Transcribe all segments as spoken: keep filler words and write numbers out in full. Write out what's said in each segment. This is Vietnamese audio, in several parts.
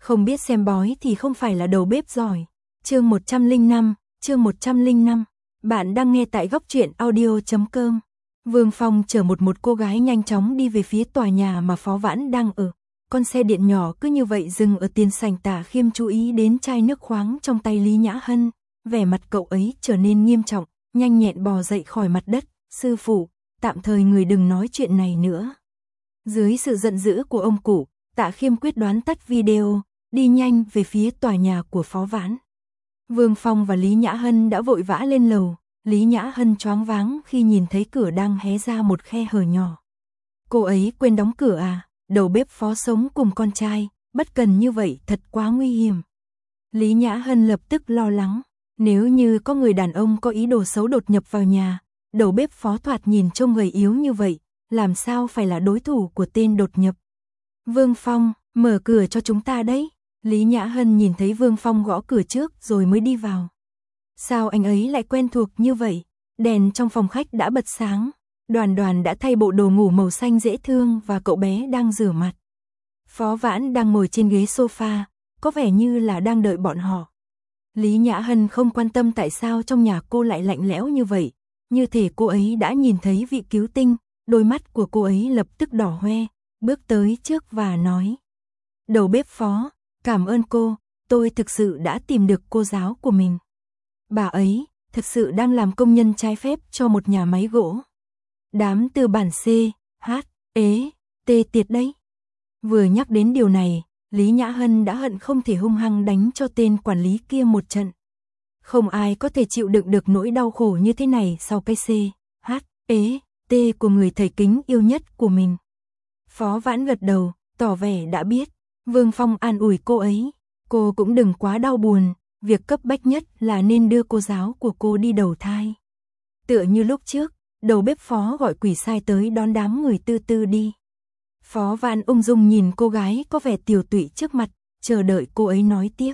Không biết xem bói thì không phải là đầu bếp giỏi. Chương một trăm lẻ năm, chương một trăm lẻ năm. Bạn đang nghe tại góc truyện audio chấm com. Vương Phong chở một một cô gái nhanh chóng đi về phía tòa nhà mà Phó Vãn đang ở. Con xe điện nhỏ cứ như vậy dừng ở tiền sảnh. Tả Khiêm chú ý đến chai nước khoáng trong tay Lý Nhã Hân, vẻ mặt cậu ấy trở nên nghiêm trọng, nhanh nhẹn bò dậy khỏi mặt đất. Sư phụ, tạm thời người đừng nói chuyện này nữa. Dưới sự giận dữ của ông cụ, Tạ Khiêm quyết đoán tắt video, đi nhanh về phía tòa nhà của Phó Vãn. Vương Phong và Lý Nhã Hân đã vội vã lên lầu. Lý Nhã Hân choáng váng khi nhìn thấy cửa đang hé ra một khe hở nhỏ. Cô ấy quên đóng cửa à? Đầu bếp Phó sống cùng con trai, bất cần như vậy thật quá nguy hiểm. Lý Nhã Hân lập tức lo lắng, nếu như có người đàn ông có ý đồ xấu đột nhập vào nhà, đầu bếp Phó thoạt nhìn trông gầy yếu như vậy, làm sao phải là đối thủ của tên đột nhập. Vương Phong, mở cửa cho chúng ta đấy. Lý Nhã Hân nhìn thấy Vương Phong gõ cửa trước rồi mới đi vào. Sao anh ấy lại quen thuộc như vậy? Đèn trong phòng khách đã bật sáng. Đoàn Đoàn đã thay bộ đồ ngủ màu xanh dễ thương và cậu bé đang rửa mặt. Phó Vãn đang ngồi trên ghế sofa, có vẻ như là đang đợi bọn họ. Lý Nhã Hân không quan tâm tại sao trong nhà cô lại lạnh lẽo như vậy, như thể cô ấy đã nhìn thấy vị cứu tinh, đôi mắt của cô ấy lập tức đỏ hoe, bước tới trước và nói: "Đầu bếp Phó, cảm ơn cô, tôi thực sự đã tìm được cô giáo của mình. Bà ấy thực sự đang làm công nhân trái phép cho một nhà máy gỗ. Đám tư bản C, H, ế, T tiệt đấy." Vừa nhắc đến điều này, Lý Nhã Hân đã hận không thể hung hăng đánh cho tên quản lý kia một trận. Không ai có thể chịu đựng được nỗi đau khổ như thế này sau cái C, H, ế, T của người thầy kính yêu nhất của mình. Phó Vãn gật đầu, tỏ vẻ đã biết. Vương Phong an ủi cô ấy, cô cũng đừng quá đau buồn, việc cấp bách nhất là nên đưa cô giáo của cô đi đầu thai. Tựa như lúc trước, đầu bếp Phó gọi quỷ sai tới đón đám người tư tư đi. Phó Vãn ung dung nhìn cô gái có vẻ tiều tụy trước mặt, chờ đợi cô ấy nói tiếp.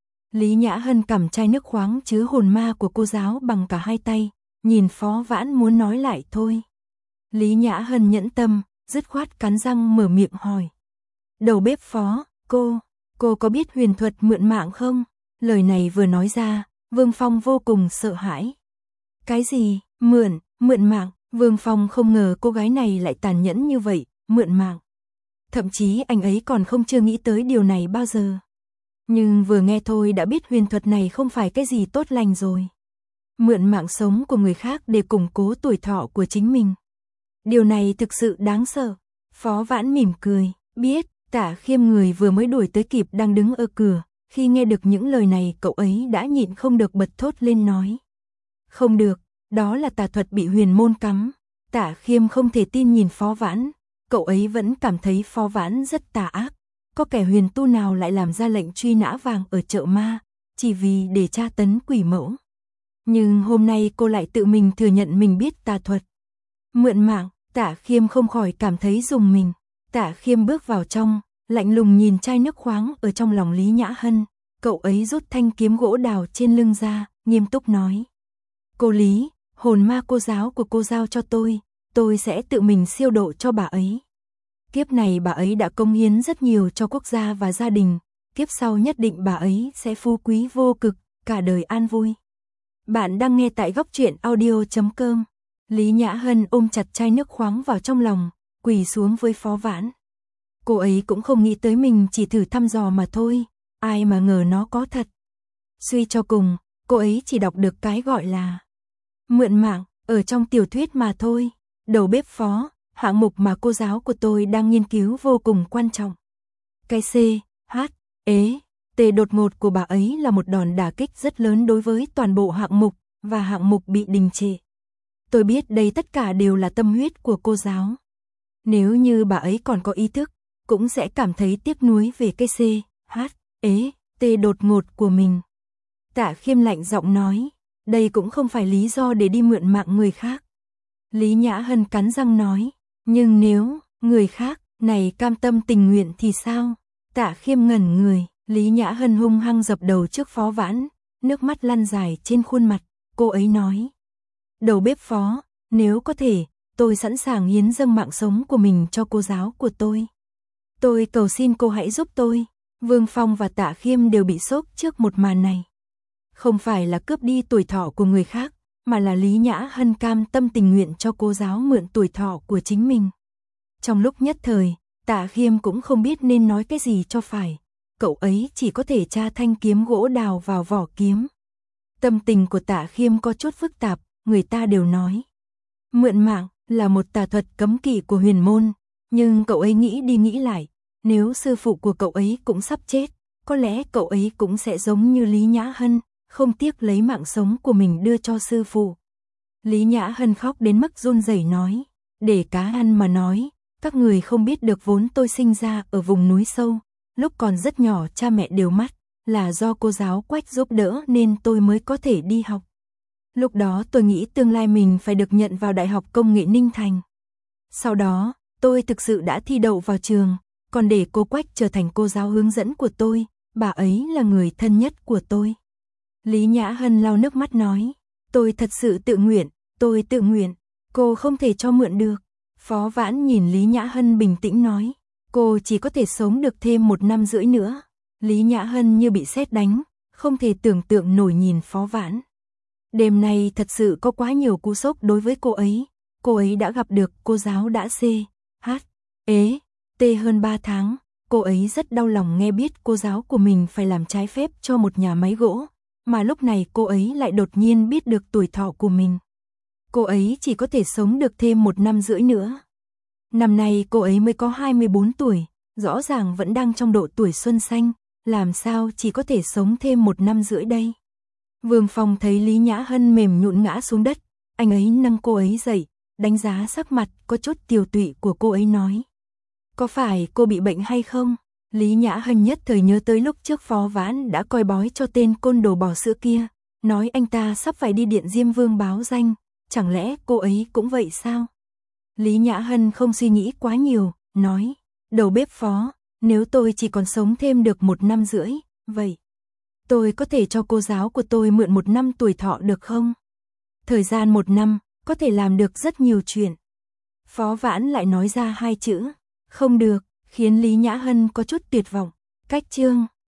Lý Nhã Hân cầm chai nước khoáng chứa hồn ma của cô giáo bằng cả hai tay, nhìn Phó Vãn muốn nói lại thôi. Lý Nhã Hân nhẫn tâm, dứt khoát cắn răng mở miệng hỏi. Đầu bếp Phó, cô, cô có biết huyền thuật mượn mạng không? Lời này vừa nói ra, Vương Phong vô cùng sợ hãi. Cái gì? Mượn, mượn mạng? Vương Phong không ngờ cô gái này lại tàn nhẫn như vậy, mượn mạng. Thậm chí anh ấy còn không chưa nghĩ tới điều này bao giờ. Nhưng vừa nghe thôi đã biết huyền thuật này không phải cái gì tốt lành rồi. Mượn mạng sống của người khác để củng cố tuổi thọ của chính mình. Điều này thực sự đáng sợ. Phó Vãn mỉm cười, biết. Tạ Khiêm người vừa mới đuổi tới kịp đang đứng ở cửa, khi nghe được những lời này cậu ấy đã nhịn không được bật thốt lên nói. Không được, đó là tà thuật bị huyền môn cấm. Tạ Khiêm không thể tin nhìn Phó Vãn, cậu ấy vẫn cảm thấy Phó Vãn rất tà ác. Có kẻ huyền tu nào lại làm ra lệnh truy nã vàng ở chợ ma, chỉ vì để tra tấn quỷ mẫu. Nhưng hôm nay cô lại tự mình thừa nhận mình biết tà thuật. Mượn mạng, Tạ Khiêm không khỏi cảm thấy rùng mình. Tạ Khiêm bước vào trong, lạnh lùng nhìn chai nước khoáng ở trong lòng Lý Nhã Hân, cậu ấy rút thanh kiếm gỗ đào trên lưng ra, nghiêm túc nói. Cô Lý, hồn ma cô giáo của cô giao cho tôi, tôi sẽ tự mình siêu độ cho bà ấy. Kiếp này bà ấy đã cống hiến rất nhiều cho quốc gia và gia đình, kiếp sau nhất định bà ấy sẽ phú quý vô cực, cả đời an vui. Bạn đang nghe tại góc truyện audio chấm com. Lý Nhã Hân ôm chặt chai nước khoáng vào trong lòng, quỳ xuống với Phó Vãn. Cô ấy cũng không nghĩ tới mình chỉ thử thăm dò mà thôi, ai mà ngờ nó có thật. Suy cho cùng, cô ấy chỉ đọc được cái gọi là mượn mạng ở trong tiểu thuyết mà thôi. Đầu bếp Phó, hạng mục mà cô giáo của tôi đang nghiên cứu vô cùng quan trọng. Cái C, H, ế, T đột ngột của bà ấy là một đòn đả kích rất lớn đối với toàn bộ hạng mục, và hạng mục bị đình trệ. Tôi biết đây tất cả đều là tâm huyết của cô giáo. Nếu như bà ấy còn có ý thức, cũng sẽ cảm thấy tiếc nuối về cái C, H, ế, T đột ngột của mình. Tạ Khiêm lạnh giọng nói, đây cũng không phải lý do để đi mượn mạng người khác. Lý Nhã Hân cắn răng nói, nhưng nếu người khác này cam tâm tình nguyện thì sao? Tạ Khiêm ngẩn người, Lý Nhã Hân hung hăng dập đầu trước Phó Vãn, nước mắt lăn dài trên khuôn mặt, cô ấy nói. Đầu bếp Phó, nếu có thể, tôi sẵn sàng hiến dâng mạng sống của mình cho cô giáo của tôi. Tôi cầu xin cô hãy giúp tôi. Vương Phong và Tạ Khiêm đều bị sốc trước một màn này. Không phải là cướp đi tuổi thọ của người khác, mà là Lý Nhã Hân cam tâm tình nguyện cho cô giáo mượn tuổi thọ của chính mình. Trong lúc nhất thời, Tạ Khiêm cũng không biết nên nói cái gì cho phải. Cậu ấy chỉ có thể tra thanh kiếm gỗ đào vào vỏ kiếm. Tâm tình của Tạ Khiêm có chút phức tạp, người ta đều nói mượn mạng là một tà thuật cấm kỵ của huyền môn, nhưng cậu ấy nghĩ đi nghĩ lại, nếu sư phụ của cậu ấy cũng sắp chết, có lẽ cậu ấy cũng sẽ giống như Lý Nhã Hân, không tiếc lấy mạng sống của mình đưa cho sư phụ. Lý Nhã Hân khóc đến mức run rẩy nói, để cá ăn mà nói, các người không biết được vốn tôi sinh ra ở vùng núi sâu, lúc còn rất nhỏ cha mẹ đều mất, là do cô giáo Quách giúp đỡ nên tôi mới có thể đi học. Lúc đó tôi nghĩ tương lai mình phải được nhận vào Đại học Công nghệ Ninh Thành. Sau đó, tôi thực sự đã thi đậu vào trường, còn để cô Quách trở thành cô giáo hướng dẫn của tôi, bà ấy là người thân nhất của tôi. Lý Nhã Hân lau nước mắt nói, tôi thật sự tự nguyện, tôi tự nguyện, cô không thể cho mượn được. Phó Vãn nhìn Lý Nhã Hân bình tĩnh nói, cô chỉ có thể sống được thêm một năm rưỡi nữa. Lý Nhã Hân như bị sét đánh, không thể tưởng tượng nổi nhìn Phó Vãn. Đêm nay thật sự có quá nhiều cú sốc đối với cô ấy. Cô ấy đã gặp được cô giáo đã C, H, ế, T hơn ba tháng. Cô ấy rất đau lòng nghe biết cô giáo của mình phải làm trái phép cho một nhà máy gỗ. Mà lúc này cô ấy lại đột nhiên biết được tuổi thọ của mình. Cô ấy chỉ có thể sống được thêm một năm rưỡi nữa. Năm nay cô ấy mới có hai mươi bốn tuổi, rõ ràng vẫn đang trong độ tuổi xuân xanh, làm sao chỉ có thể sống thêm một năm rưỡi đây. Vương Phong thấy Lý Nhã Hân mềm nhũn ngã xuống đất, anh ấy nâng cô ấy dậy, đánh giá sắc mặt có chút tiều tụy của cô ấy nói. Có phải cô bị bệnh hay không? Lý Nhã Hân nhất thời nhớ tới lúc trước Phó Vãn đã coi bói cho tên côn đồ bò sữa kia, nói anh ta sắp phải đi Điện Diêm Vương báo danh, chẳng lẽ cô ấy cũng vậy sao? Lý Nhã Hân không suy nghĩ quá nhiều, nói, đầu bếp Phó, nếu tôi chỉ còn sống thêm được một năm rưỡi, vậy tôi có thể cho cô giáo của tôi mượn một năm tuổi thọ được không? Thời gian một năm, có thể làm được rất nhiều chuyện. Phó Vãn lại nói ra hai chữ, không được, khiến Lý Nhã Hân có chút tuyệt vọng. Cách chương